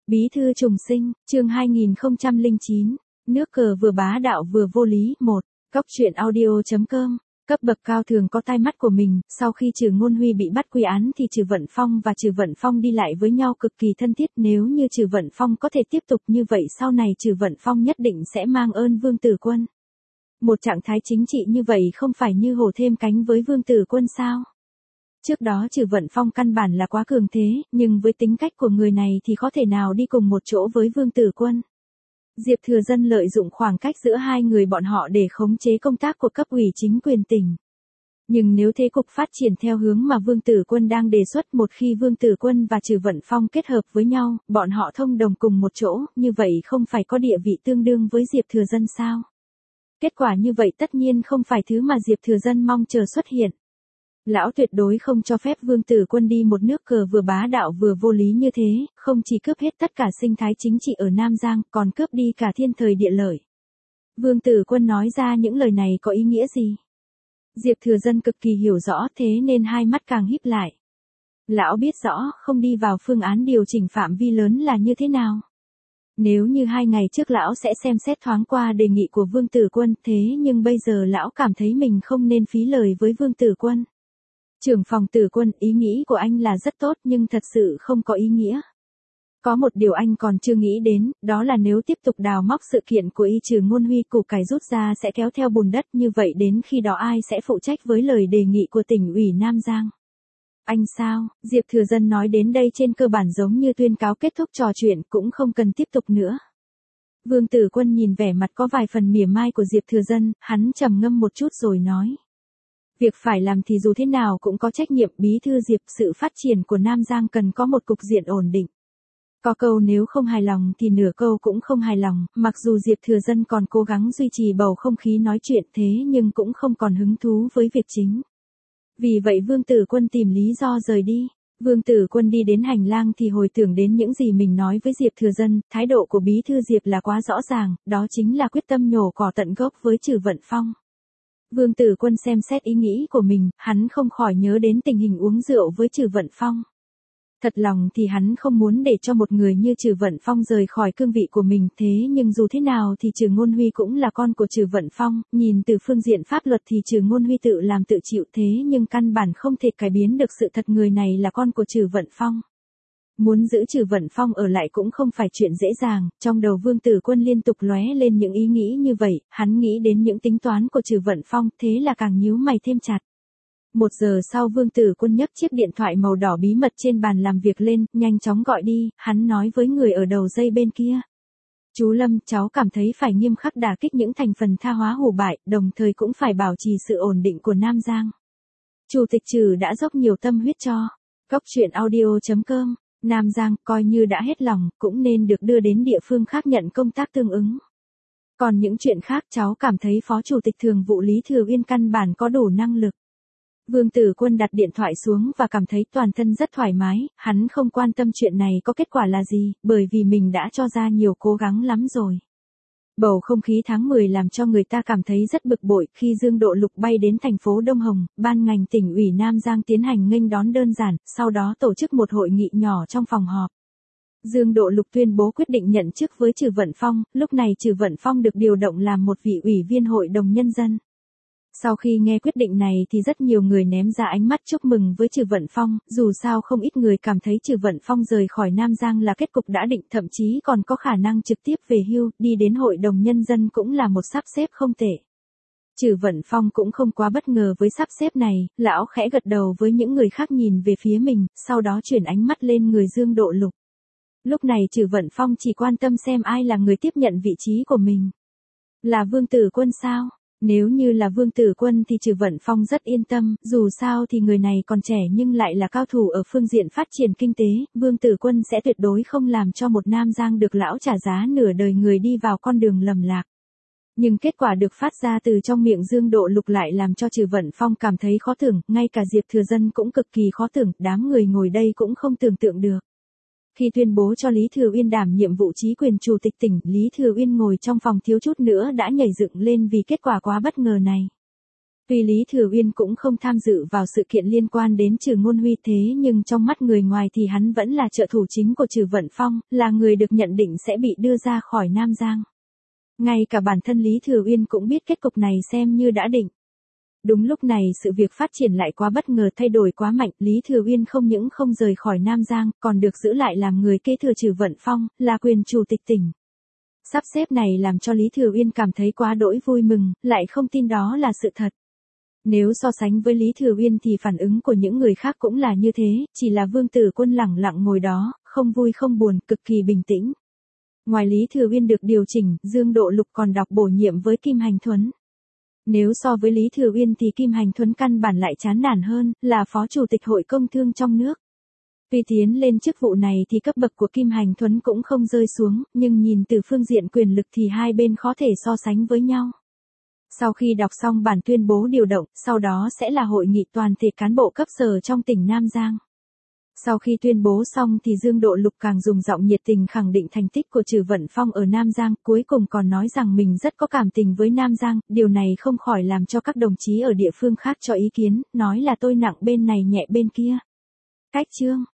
Bí thư trùng sinh, chương 2009, nước cờ vừa bá đạo vừa vô lý. 1. Cóc truyện audio.com. Cấp bậc cao thường có tai mắt của mình, sau khi Trừ Ngôn Huy bị bắt quy án thì Trừ Vận Phong và Trừ Vận Phong đi lại với nhau cực kỳ thân thiết, nếu như Trừ Vận Phong có thể tiếp tục như vậy sau này Trừ Vận Phong nhất định sẽ mang ơn Vương Tử Quân. Một trạng thái chính trị như vậy không phải như hổ thêm cánh với Vương Tử Quân sao? Trước đó Trừ Vận Phong căn bản là quá cường thế, nhưng với tính cách của người này thì có thể nào đi cùng một chỗ với Vương Tử Quân. Diệp Thừa Dân lợi dụng khoảng cách giữa hai người bọn họ để khống chế công tác của cấp ủy chính quyền tỉnh. Nhưng nếu thế cục phát triển theo hướng mà Vương Tử Quân đang đề xuất, một khi Vương Tử Quân và Trừ Vận Phong kết hợp với nhau, bọn họ thông đồng cùng một chỗ, như vậy không phải có địa vị tương đương với Diệp Thừa Dân sao? Kết quả như vậy tất nhiên không phải thứ mà Diệp Thừa Dân mong chờ xuất hiện. Lão tuyệt đối không cho phép Vương Tử Quân đi một nước cờ vừa bá đạo vừa vô lý như thế, không chỉ cướp hết tất cả sinh thái chính trị ở Nam Giang, còn cướp đi cả thiên thời địa lợi. Vương Tử Quân nói ra những lời này có ý nghĩa gì? Diệp Thừa Dân cực kỳ hiểu rõ, thế nên hai mắt càng híp lại. Lão biết rõ không đi vào phương án điều chỉnh phạm vi lớn là như thế nào. Nếu như 2 ngày trước lão sẽ xem xét thoáng qua đề nghị của Vương Tử Quân, thế nhưng bây giờ lão cảm thấy mình không nên phí lời với Vương Tử Quân. Trưởng phòng Tử Quân, ý nghĩ của anh là rất tốt nhưng thật sự không có ý nghĩa. Có một điều anh còn chưa nghĩ đến, đó là nếu tiếp tục đào móc sự kiện của Trừ Ngôn Huy, củ cải rút ra sẽ kéo theo bùn đất, như vậy đến khi đó ai sẽ phụ trách với lời đề nghị của tỉnh ủy Nam Giang? Anh sao? Diệp Thừa Dân nói đến đây trên cơ bản giống như tuyên cáo kết thúc trò chuyện, cũng không cần tiếp tục nữa. Vương Tử Quân nhìn vẻ mặt có vài phần mỉa mai của Diệp Thừa Dân, hắn trầm ngâm một chút rồi nói. Việc phải làm thì dù thế nào cũng có trách nhiệm. Bí thư Diệp, sự phát triển của Nam Giang cần có một cục diện ổn định. Có câu nếu không hài lòng thì nửa câu cũng không hài lòng, mặc dù Diệp Thừa Dân còn cố gắng duy trì bầu không khí nói chuyện thế nhưng cũng không còn hứng thú với việc chính. Vì vậy Vương Tử Quân tìm lý do rời đi. Vương Tử Quân đi đến hành lang thì hồi tưởng đến những gì mình nói với Diệp Thừa Dân, thái độ của Bí thư Diệp là quá rõ ràng, đó chính là quyết tâm nhổ cỏ tận gốc với Trừ Vận Phong. Vương Tử Quân xem xét ý nghĩ của mình, hắn không khỏi nhớ đến tình hình uống rượu với Trừ Vận Phong. Thật lòng thì hắn không muốn để cho một người như Trừ Vận Phong rời khỏi cương vị của mình, thế nhưng dù thế nào thì Trừ Ngôn Huy cũng là con của Trừ Vận Phong, nhìn từ phương diện pháp luật thì Trừ Ngôn Huy tự làm tự chịu, thế nhưng căn bản không thể cải biến được sự thật người này là con của Trừ Vận Phong. Muốn giữ Trừ Vận Phong ở lại cũng không phải chuyện dễ dàng, trong đầu Vương Tử Quân liên tục lóe lên những ý nghĩ như vậy, hắn nghĩ đến những tính toán của Trừ Vận Phong, thế là càng nhíu mày thêm chặt. 1 giờ sau Vương Tử Quân nhấc chiếc điện thoại màu đỏ bí mật trên bàn làm việc lên, nhanh chóng gọi đi, hắn nói với người ở đầu dây bên kia. Chú Lâm, cháu cảm thấy phải nghiêm khắc đả kích những thành phần tha hóa hủ bại, đồng thời cũng phải bảo trì sự ổn định của Nam Giang. Chủ tịch Trừ đã dốc nhiều tâm huyết cho. Cóc truyện audio.com. Nam Giang, coi như đã hết lòng, cũng nên được đưa đến địa phương khác nhận công tác tương ứng. Còn những chuyện khác cháu cảm thấy Phó Chủ tịch Thường vụ Lý Thừa Uyên căn bản có đủ năng lực. Vương Tử Quân đặt điện thoại xuống và cảm thấy toàn thân rất thoải mái, hắn không quan tâm chuyện này có kết quả là gì, bởi vì mình đã cho ra nhiều cố gắng lắm rồi. Bầu không khí tháng 10 làm cho người ta cảm thấy rất bực bội khi Dương Độ Lục bay đến thành phố Đông Hồng, ban ngành tỉnh ủy Nam Giang tiến hành nghênh đón đơn giản, sau đó tổ chức một hội nghị nhỏ trong phòng họp. Dương Độ Lục tuyên bố quyết định nhận chức với Trừ Vận Phong, lúc này Trừ Vận Phong được điều động làm một vị ủy viên hội đồng nhân dân. Sau khi nghe quyết định này thì rất nhiều người ném ra ánh mắt chúc mừng với Trừ Vận Phong, dù sao không ít người cảm thấy Trừ Vận Phong rời khỏi Nam Giang là kết cục đã định, thậm chí còn có khả năng trực tiếp về hưu, đi đến hội đồng nhân dân cũng là một sắp xếp không tệ. Trừ Vận Phong cũng không quá bất ngờ với sắp xếp này, lão khẽ gật đầu với những người khác nhìn về phía mình, sau đó chuyển ánh mắt lên người Dương Độ Lục. Lúc này Trừ Vận Phong chỉ quan tâm xem ai là người tiếp nhận vị trí của mình. Là Vương Tử Quân sao? Nếu như là Vương Tử Quân thì Trừ Vận Phong rất yên tâm, dù sao thì người này còn trẻ nhưng lại là cao thủ ở phương diện phát triển kinh tế, Vương Tử Quân sẽ tuyệt đối không làm cho một Nam Giang được lão trả giá nửa đời người đi vào con đường lầm lạc. Nhưng kết quả được phát ra từ trong miệng Dương Độ Lục lại làm cho Trừ Vận Phong cảm thấy khó tưởng, ngay cả Diệp Thừa Dân cũng cực kỳ khó tưởng, đám người ngồi đây cũng không tưởng tượng được. Khi tuyên bố cho Lý Thừa Uyên đảm nhiệm vụ trí quyền chủ tịch tỉnh, Lý Thừa Uyên ngồi trong phòng thiếu chút nữa đã nhảy dựng lên vì kết quả quá bất ngờ này. Tuy Lý Thừa Uyên cũng không tham dự vào sự kiện liên quan đến Trừ Ngôn Huy thế nhưng trong mắt người ngoài thì hắn vẫn là trợ thủ chính của Trừ Vận Phong, là người được nhận định sẽ bị đưa ra khỏi Nam Giang. Ngay cả bản thân Lý Thừa Uyên cũng biết kết cục này xem như đã định. Đúng lúc này sự việc phát triển lại quá bất ngờ, thay đổi quá mạnh, Lý Thừa Uyên không những không rời khỏi Nam Giang, còn được giữ lại làm người kế thừa Trừ Vận Phong, là quyền chủ tịch tỉnh. Sắp xếp này làm cho Lý Thừa Uyên cảm thấy quá đỗi vui mừng, lại không tin đó là sự thật. Nếu so sánh với Lý Thừa Uyên thì phản ứng của những người khác cũng là như thế, chỉ là Vương Tử Quân lẳng lặng ngồi đó, không vui không buồn, cực kỳ bình tĩnh. Ngoài Lý Thừa Uyên được điều chỉnh, Dương Độ Lục còn đọc bổ nhiệm với Kim Hành Thuấn. Nếu so với Lý Thừa Uyên thì Kim Hành Thuấn căn bản lại chán nản hơn, là Phó Chủ tịch Hội Công Thương trong nước. Tuy tiến lên chức vụ này thì cấp bậc của Kim Hành Thuấn cũng không rơi xuống, nhưng nhìn từ phương diện quyền lực thì hai bên khó thể so sánh với nhau. Sau khi đọc xong bản tuyên bố điều động, sau đó sẽ là hội nghị toàn thể cán bộ cấp sở trong tỉnh Nam Giang. Sau khi tuyên bố xong thì Dương Độ Lục càng dùng giọng nhiệt tình khẳng định thành tích của Trừ Vận Phong ở Nam Giang, cuối cùng còn nói rằng mình rất có cảm tình với Nam Giang, điều này không khỏi làm cho các đồng chí ở địa phương khác cho ý kiến, nói là tôi nặng bên này nhẹ bên kia. Cách chương